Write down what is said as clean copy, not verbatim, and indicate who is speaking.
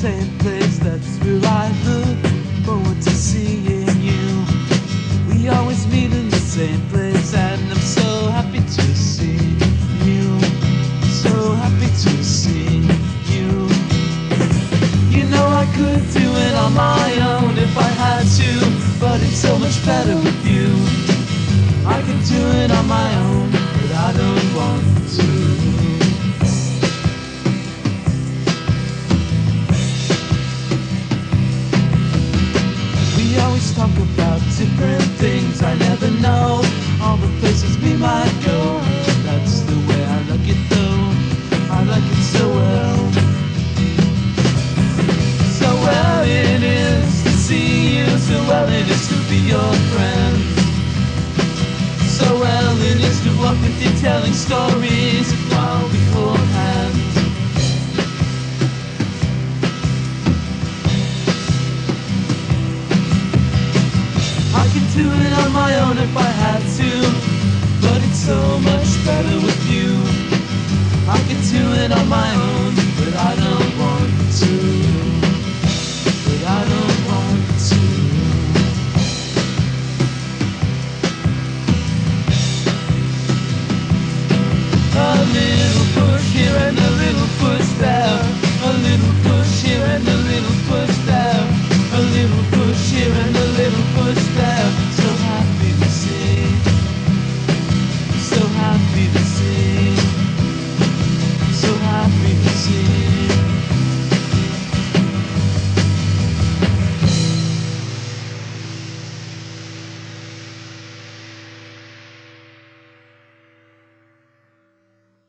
Speaker 1: same place, that's where I look forward to seeing you. We always meet in the same place, and I'm so happy to see you. So happy to see you. You know I could do it on my own if I had to, but it's so much better with you. I can do it on my own, but I don't want to. We always talk about different things, I never know all the places we might go. That's the way I like it though, I like it so well. So well it is to see you, so well it is to be your friend. So well it is to walk with you telling stories while we hold hands. I could do it on my own if I had to, but it's so much better with you. I could do it on my own, but I don't